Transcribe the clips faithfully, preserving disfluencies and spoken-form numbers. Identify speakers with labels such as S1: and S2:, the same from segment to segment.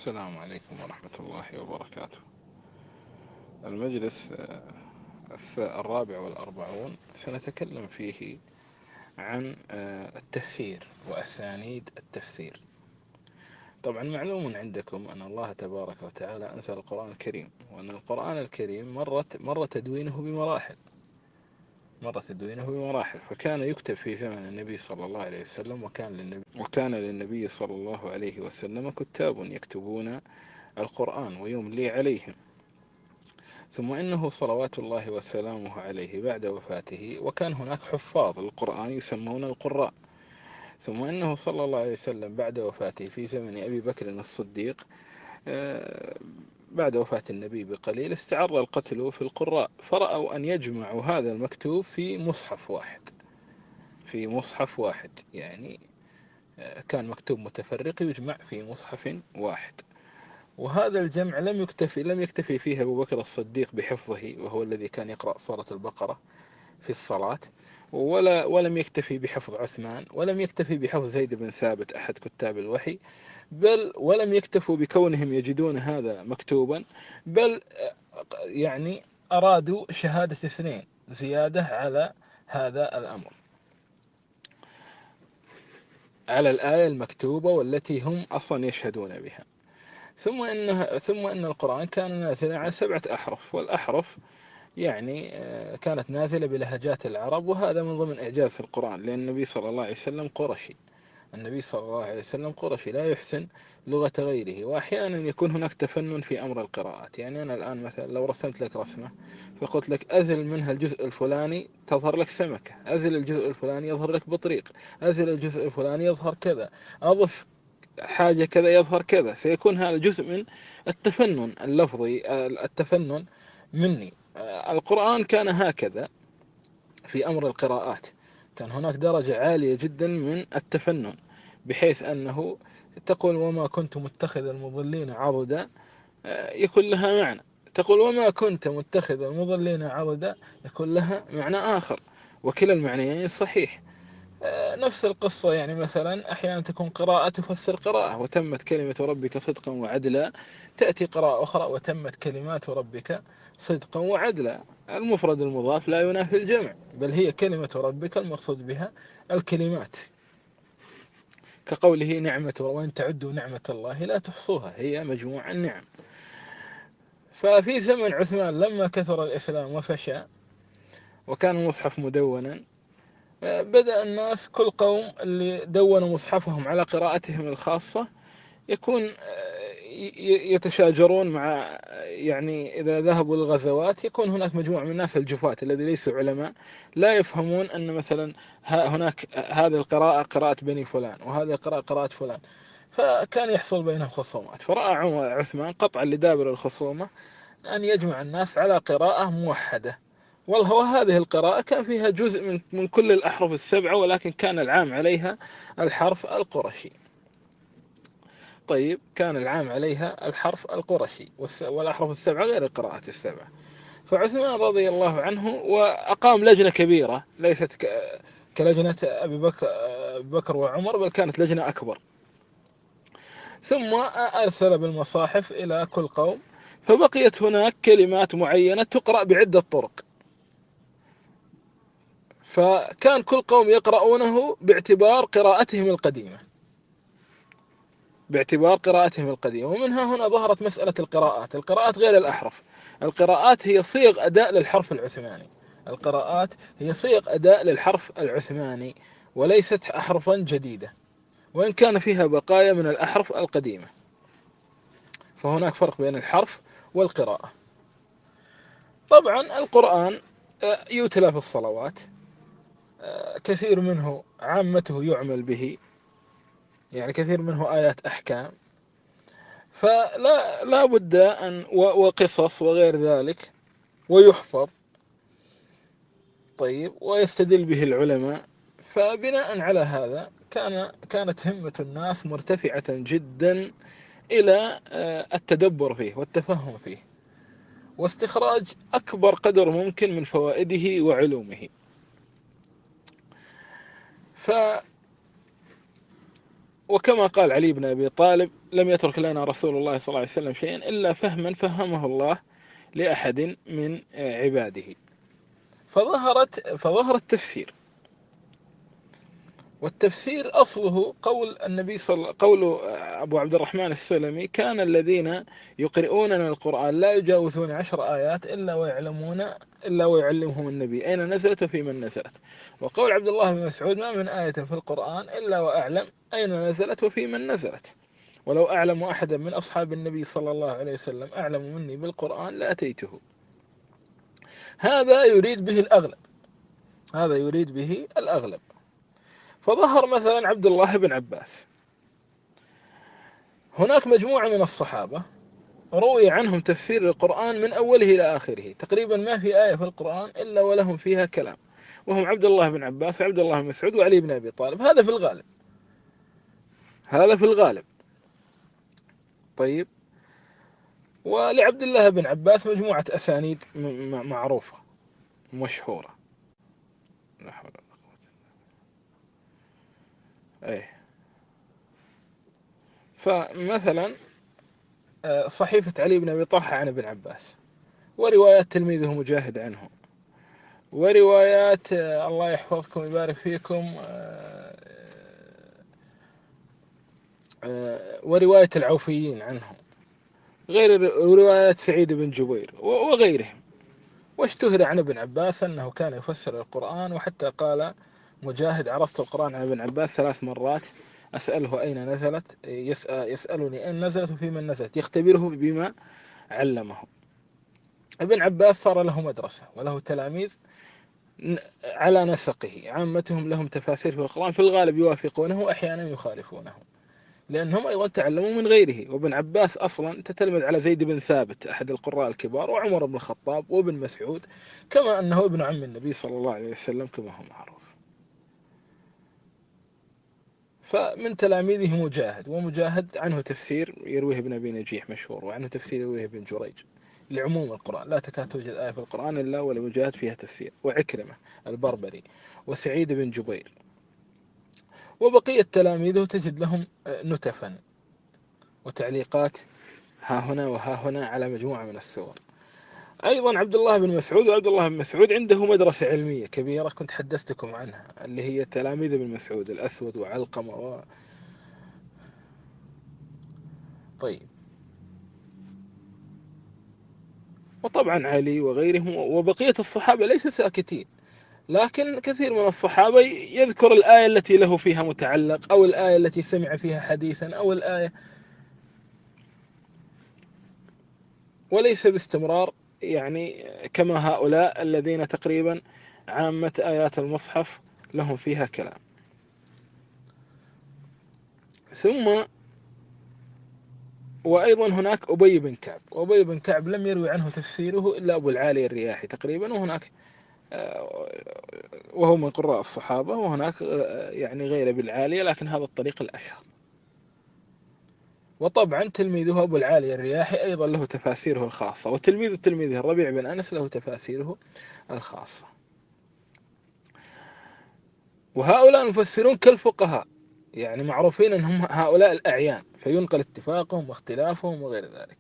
S1: السلام عليكم ورحمة الله وبركاته. المجلس الرابع والأربعون سنتكلم فيه عن التفسير وأسانيد التفسير. طبعا معلوم عندكم أن الله تبارك وتعالى أنزل القرآن الكريم، وأن القرآن الكريم مرت مر تدوينه بمراحل مر تدوينه بمراحل فكان يكتب في زمن النبي صلى الله عليه وسلم، وكان للنبي, وكان للنبي صلى الله عليه وسلم كتاب يكتبون القرآن ويملي عليهم، ثم إنه صلوات الله وسلامه عليه بعد وفاته وكان هناك حفاظ القرآن يسمون القراء، ثم إنه صلى الله عليه وسلم بعد وفاته في زمن أبي بكر الصديق بعد وفاة النبي بقليل استعر القتل في القراء، فرأوا أن يجمعوا هذا المكتوب في مصحف واحد في مصحف واحد يعني كان مكتوب متفرق يجمع في مصحف واحد. وهذا الجمع لم يكتفي لم يكتفي فيه أبو بكر الصديق بحفظه، وهو الذي كان يقرأ سورة البقرة في الصلاة، ولا ولم يكتفي بحفظ عثمان، ولم يكتفي بحفظ زيد بن ثابت أحد كتاب الوحي، بل ولم يكتفوا بكونهم يجدون هذا مكتوبا، بل يعني أرادوا شهادة اثنين زيادة على هذا الأمر، على الآية المكتوبة والتي هم أصلا يشهدون بها. ثم إنها ثم إن القرآن كان نازلا على سبعة أحرف، والأحرف يعني كانت نازلة بلهجات العرب، وهذا من ضمن إعجاز القرآن، لأن النبي صلى الله عليه وسلم قرشي النبي صلى الله عليه وسلم قرشي لا يحسن لغة غيره، وأحيانا يكون هناك تفنن في أمر القراءات. يعني أنا الآن مثلا لو رسمت لك رسمة فقلت لك أزل منها الجزء الفلاني تظهر لك سمكة، أزل الجزء الفلاني يظهر لك بطريق، أزل الجزء الفلاني يظهر كذا، أضف حاجة كذا يظهر كذا، سيكون هذا جزء من التفنن اللفظي، التفنن مني. القرآن كان هكذا في أمر القراءات، كان هناك درجة عالية جدا من التفنن، بحيث أنه تقول وما كنت متخذ المضلين عضدا يكون لها معنى، تقول وما كنت متخذ المضلين عضدا يكون لها معنى آخر، وكلا المعنيين صحيح. نفس القصة، يعني مثلا أحيانا تكون قراءة تفسر قراءة، وتمت كلمة ربك صدقا وعدلا، تأتي قراءة أخرى وتمت كلمات ربك صدقا وعدلا، المفرد المضاف لا ينافي الجمع، بل هي كلمة ربك المقصود بها الكلمات، كقوله نعمة وإن تعدوا نعمة الله لا تحصوها، هي مجموع النعم. ففي زمن عثمان لما كثر الإسلام وفشى وكان المصحف مدونا، بدأ الناس كل قوم اللي دونوا مصحفهم على قراءتهم الخاصة يكون يتشاجرون مع، يعني إذا ذهبوا للغزوات يكون هناك مجموعة من الناس الجفاة الذي ليسوا علماء لا يفهمون أن مثلا هناك هذه القراءة قراءة بني فلان وهذه القراءة قراءة فلان، فكان يحصل بينهم خصومات. فرأى عمر عثمان قطعا لدابر الخصومة أن يجمع الناس على قراءة موحدة، والله وهذه القراءة كان فيها جزء من من كل الأحرف السبعة، ولكن كان العام عليها الحرف القرشي. طيب كان العام عليها الحرف القرشي والأحرف السبعة غير القراءات السبعة. فعثمان رضي الله عنه وأقام لجنة كبيرة ليست كلجنة أبي بكر, بكر وعمر، بل كانت لجنة أكبر، ثم أرسل بالمصاحف إلى كل قوم، فبقيت هناك كلمات معينة تقرأ بعدة طرق، فكان كل قوم يقرؤونه باعتبار قراءتهم القديمة باعتبار قراءتهم القديمة ومنها هنا ظهرت مسألة القراءات القراءات غير الأحرف. القراءات هي صيغ أداء للحرف العثماني القراءات هي صيغ أداء للحرف العثماني وليست أحرفا جديدة، وإن كان فيها بقايا من الأحرف القديمة، فهناك فرق بين الحرف والقراءة. طبعا القرآن يتلى في الصلوات، كثير منه عامته يعمل به، يعني كثير منه آيات أحكام، فلا لا بد أن وقصص وغير ذلك ويحفظ. طيب ويستدل به العلماء، فبناء على هذا كان كانت همة الناس مرتفعة جدا إلى التدبر فيه والتفهم فيه واستخراج أكبر قدر ممكن من فوائده وعلومه. ف وكما قال علي بن أبي طالب: لم يترك لنا رسول الله صلى الله عليه وسلم شيئا إلا فهما فهمه الله لأحد من عباده. فظهرت فظهر التفسير. والتفسير أصله قول النبي صلى قول أبو عبد الرحمن السلمي: كان الذين يقرؤوننا القرآن لا يجاوزون عشر آيات إلا ويعلمون إلا ويعلمهم النبي أين نزلت وفي من نزلت. وقول عبد الله بن مسعود: ما من آية في القرآن إلا وأعلم أين نزلت وفي من نزلت، ولو أعلم أحدا من أصحاب النبي صلى الله عليه وسلم أعلم مني بالقرآن لأتيته. هذا يريد به الأغلب هذا يريد به الأغلب. فظهر مثلا عبد الله بن عباس. هناك مجموعة من الصحابة روي عنهم تفسير القرآن من أوله إلى آخره، تقريبا ما في آية في القرآن إلا ولهم فيها كلام، وهم عبد الله بن عباس وعبد الله بن مسعود وعلي بن أبي طالب. هذا في الغالب هذا في الغالب طيب. ولعبد الله بن عباس مجموعة أسانيد معروفة مشهورة. لا حول ولا قوة. أيه. فمثلا صحيفة علي بن أبي طلحة عن ابن عباس، وروايات تلميذه مجاهد عنه، وروايات الله يحفظكم ويبارك فيكم ورواية العوفيين عنه، غير روايات سعيد بن جبير وغيرهم. واشتهر عن ابن عباس أنه كان يفسر القرآن، وحتى قال مجاهد: عرفت القرآن عن ابن عباس ثلاث مرات، أسأله أين نزلت، يسألني أين نزلت وفي من نزلت، يختبره بما علمه. ابن عباس صار له مدرسة وله تلاميذ على نسقه، عامتهم لهم تفاسير في القرآن، في الغالب يوافقونه وأحيانا يخالفونه، لأنهم أيضا تعلموا من غيره. وابن عباس أصلا تتلمذ على زيد بن ثابت أحد القراء الكبار، وعمر بن الخطاب، وابن مسعود، كما أنه ابن عم النبي صلى الله عليه وسلم كما هو معروف. فمن تلاميذه مجاهد، ومجاهد عنه تفسير يرويه ابن أبي نجيح مشهور، وعنه تفسير يرويه ابن جريج لعموم القرآن، لا تكاد توجد آية في القرآن إلا ولمجاهد فيها تفسير، وعكرمة البربري، وسعيد بن جبير، وبقية تلاميذه تجد لهم نتفا وتعليقات ها هنا وها هنا على مجموعة من السور. أيضا عبد الله بن مسعود، وعبد الله بن مسعود عنده مدرسة علمية كبيرة كنت حدثتكم عنها، اللي هي تلاميذ ابن مسعود: الأسود وعلقمة و... طيب. وطبعا علي وغيرهم وبقية الصحابة ليسوا ساكتين، لكن كثير من الصحابة يذكر الآية التي له فيها متعلق، أو الآية التي سمع فيها حديثا، أو الآية، وليس باستمرار، يعني كما هؤلاء الذين تقريبا عامة آيات المصحف لهم فيها كلام. ثم وأيضا هناك أبي بن كعب، وأبي بن كعب لم يروي عنه تفسيره إلا أبو العالي الرياحي تقريبا، وهناك وهو من قراء الصحابة، وهناك يعني غير أبي العالي، لكن هذا الطريق الأشهر. وطبعا تلميذه أبو العالي الرياحي أيضا له تفاسيره الخاصة، وتلميذ تلميذه الربيع بن أنس له تفاسيره الخاصة. وهؤلاء المفسرون كالفقهاء، يعني معروفين أنهم هؤلاء الأعيان، فينقل اتفاقهم واختلافهم وغير ذلك.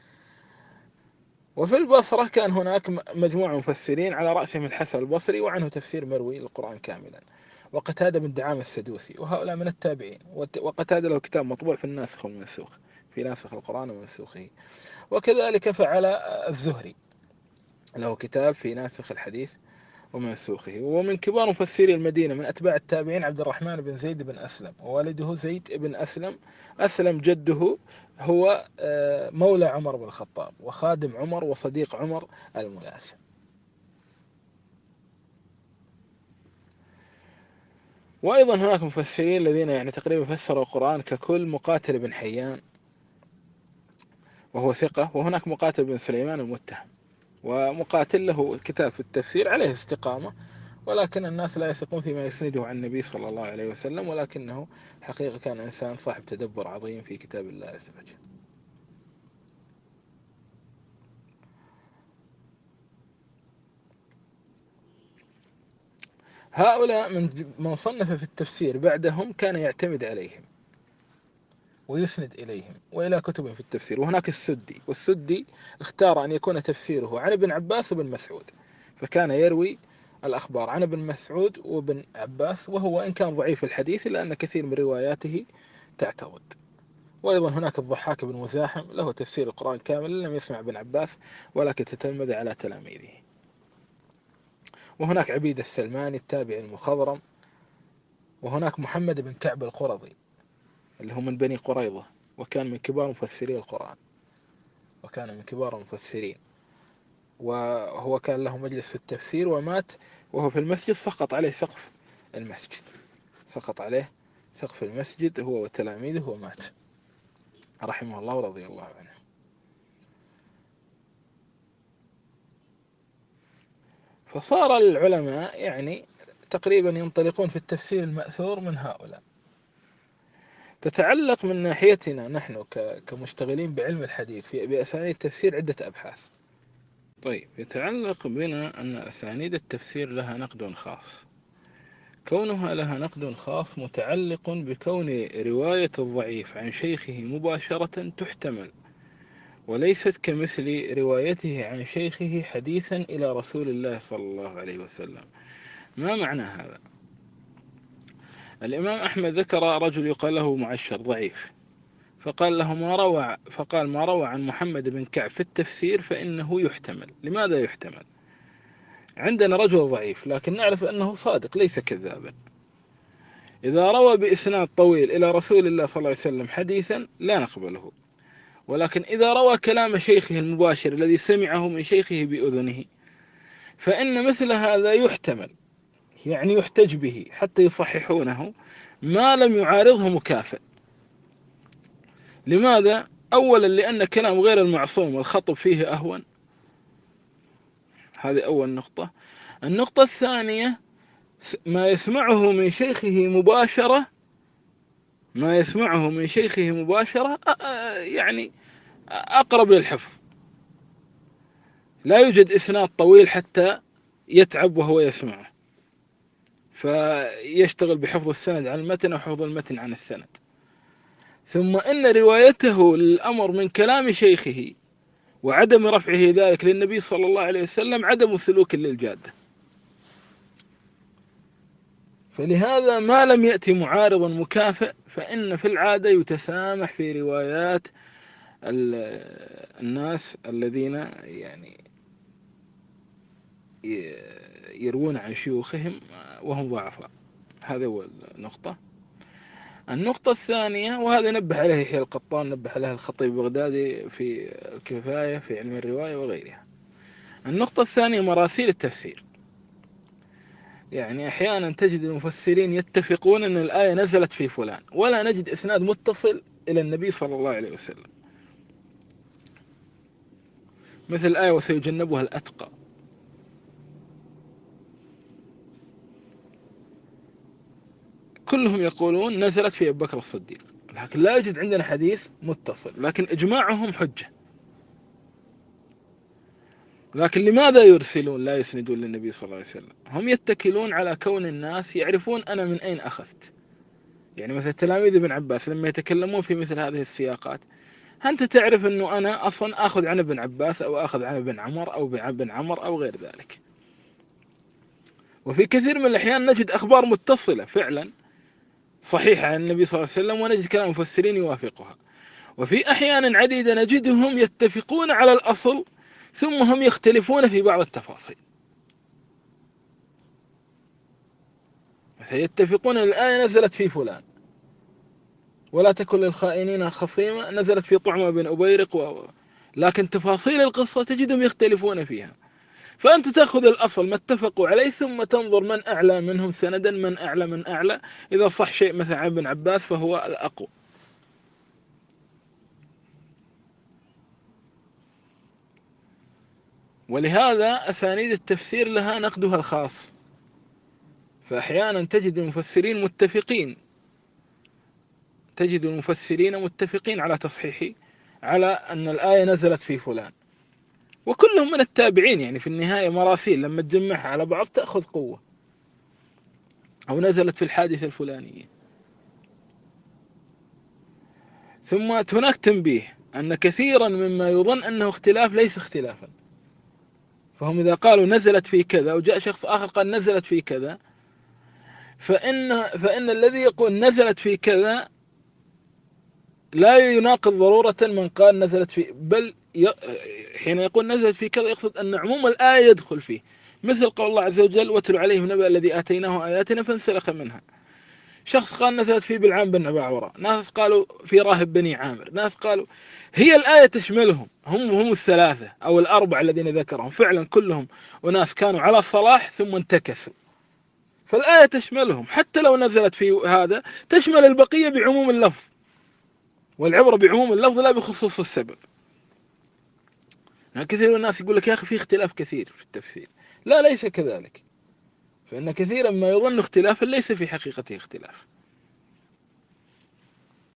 S1: وفي البصرة كان هناك مجموعة مفسرين على رأسهم الحسن البصري، وعنه تفسير مروي للقرآن كاملا، وقتادة بن دعامة السدوسي، وهؤلاء من التابعين. وقتادة له كتاب مطبوع في الناسخ والمنسوخ، في ناسخ القرآن ومنسوخه. وكذلك فعل الزهري، له كتاب في ناسخ الحديث ومنسوخه. ومن كبار مفسري المدينة من أتباع التابعين عبد الرحمن بن زيد بن أسلم، ووالده زيد بن أسلم. أسلم جده هو مولى عمر بن الخطاب، وخادم عمر، وصديق عمر الملاسم. وأيضا هناك مفسرين الذين يعني تقريبا فسروا القرآن ككل: مقاتل بن حيان وهو ثقة، وهناك مقاتل بن سليمان المتهم. ومقاتل له كتاب في التفسير عليه استقامة، ولكن الناس لا يثقون فيما يسنده عن النبي صلى الله عليه وسلم، ولكنه حقيقة كان إنسان صاحب تدبر عظيم في كتاب الله عز وجل. هؤلاء من من صنف في التفسير بعدهم كان يعتمد عليهم، ويسند إليهم وإلى كتب في التفسير. وهناك السدي، والسدي اختار أن يكون تفسيره عن ابن عباس وابن مسعود، فكان يروي الأخبار عن ابن مسعود وابن عباس، وهو إن كان ضعيف الحديث إلا أن كثير من رواياته تعتضد. وأيضا هناك الضحاك بن مزاحم له تفسير القرآن كامل، لم يسمع ابن عباس ولكن تتلمذ على تلاميذه. وهناك عبيد السلماني التابعي المخضرم. وهناك محمد بن كعب القرظي اللي هو من بني قريظة، وكان من كبار مفسري القرآن، وكان من كبار المفسرين، وهو كان له مجلس في التفسير، ومات وهو في المسجد، سقط عليه سقف المسجد، سقط عليه سقف المسجد هو وتلاميذه ومات رحمه الله ورضي الله عنه. فصار العلماء يعني تقريبا ينطلقون في التفسير المأثور من هؤلاء. تتعلق من ناحيتنا نحن كمشتغلين بعلم الحديث بأسانيد التفسير عدة أبحاث. طيب، يتعلق بنا أن أسانيد التفسير لها نقد خاص. كونها لها نقد خاص متعلق بكون رواية الضعيف عن شيخه مباشرة تحتمل، وليست كمثل روايته عن شيخه حديثا إلى رسول الله صلى الله عليه وسلم. ما معنى هذا؟ الإمام أحمد ذكر رجل يقال له معشر ضعيف، فقال له ما روى فقال ما روى عن محمد بن كعب في التفسير فإنه يحتمل. لماذا يحتمل؟ عندنا رجل ضعيف لكن نعرف أنه صادق ليس كذابا. إذا روى بإسناد طويل إلى رسول الله صلى الله عليه وسلم حديثا لا نقبله، ولكن إذا روى كلام شيخه المباشر الذي سمعه من شيخه بأذنه فإن مثل هذا يحتمل، يعني يحتج به حتى يصححونه ما لم يعارضه مكافئ. لماذا؟ أولا لأن كلام غير المعصوم والخطب فيه أهون، هذه أول نقطة. النقطة الثانية ما يسمعه من شيخه مباشرة ما يسمعه من شيخه مباشرة يعني أقرب للحفظ. لا يوجد إسناد طويل حتى يتعب وهو يسمعه، فيشتغل بحفظ السند عن المتن وحفظ المتن عن السند. ثم إن روايته للأمر من كلام شيخه وعدم رفعه ذلك للنبي صلى الله عليه وسلم عدم سلوك للجادة. فلهذا ما لم يأتي معارضا مكافئ فإن في العادة يتسامح في روايات الناس الذين يعني يروون عن شيوخهم وهم ضعفاء. هذا هو النقطة. النقطة الثانية، وهذا نبه عليه يحيى القطان، نبه عليه الخطيب البغدادي في الكفاية في علم الرواية وغيرها. النقطة الثانية مراسيل التفسير. يعني أحيانا تجد المفسرين يتفقون أن الآية نزلت في فلان، ولا نجد إسناد متصل إلى النبي صلى الله عليه وسلم، مثل الآية وسيجنبها الأتقى. كلهم يقولون نزلت في أبي بكر الصديق، لكن لا يوجد عندنا حديث متصل، لكن إجماعهم حجة. لكن لماذا يرسلون لا يسندون للنبي صلى الله عليه وسلم؟ هم يتكلون على كون الناس يعرفون أنا من أين أخذت. يعني مثل تلاميذ ابن عباس لما يتكلمون في مثل هذه السياقات، أنت تعرف أنه أنا أصلا أخذ عن ابن عباس أو أخذ عن ابن عمر أو ابن عمر أو غير ذلك. وفي كثير من الأحيان نجد أخبار متصلة فعلا صحيحة عن النبي صلى الله عليه وسلم، ونجد كلام مفسرين يوافقها. وفي أحيان عديدة نجدهم يتفقون على الأصل ثم هم يختلفون في بعض التفاصيل. مثلا يتفقون الآية نزلت في فلان، ولا تكن للخائنين خصيمة نزلت في طعمة بن أبيرق و... لكن تفاصيل القصة تجدهم يختلفون فيها. فأنت تأخذ الأصل ما اتفقوا عليه ثم تنظر من أعلى منهم سندا، من أعلى من أعلى. إذا صح شيء مثلا عن ابن عباس فهو الأقوى. ولهذا أسانيد التفسير لها نقدها الخاص. فأحيانا تجد المفسرين متفقين تجد المفسرين متفقين على تصحيح على أن الآية نزلت في فلان، وكلهم من التابعين. يعني في النهاية مراسيل لما تجمعها على بعض تأخذ قوة. أو نزلت في الحادثة الفلانية. ثم هناك تنبيه أن كثيرا مما يظن أنه اختلاف ليس اختلافا. فهم إذا قالوا نزلت في كذا وجاء شخص آخر قال نزلت في كذا، فإن, فإن الذي يقول نزلت في كذا لا يناقض ضرورة من قال نزلت في، بل حين يقول نزلت في كذا يقصد أن عموم الآية يدخل فيه، مثل قول الله عز وجل واتل عليهم نبأ الذي آتيناه آياتنا فانسلخ منها. شخص قال نزلت في بلعام بن باعورة، ناس قالوا في راهب بني عامر، ناس قالوا هي الآية تشملهم، هم هم الثلاثة أو الأربعة الذين ذكرهم فعلا كلهم وناس كانوا على صلاح ثم انتكسوا، فالآية تشملهم حتى لو نزلت في هذا تشمل البقية بعموم اللفظ، والعبرة بعموم اللفظ لا بخصوص السبب. كثير من الناس يقول لك يا أخي في اختلاف كثير في التفسير، لا ليس كذلك، فإن كثيرا ما يظن اختلافا ليس في حقيقته اختلاف.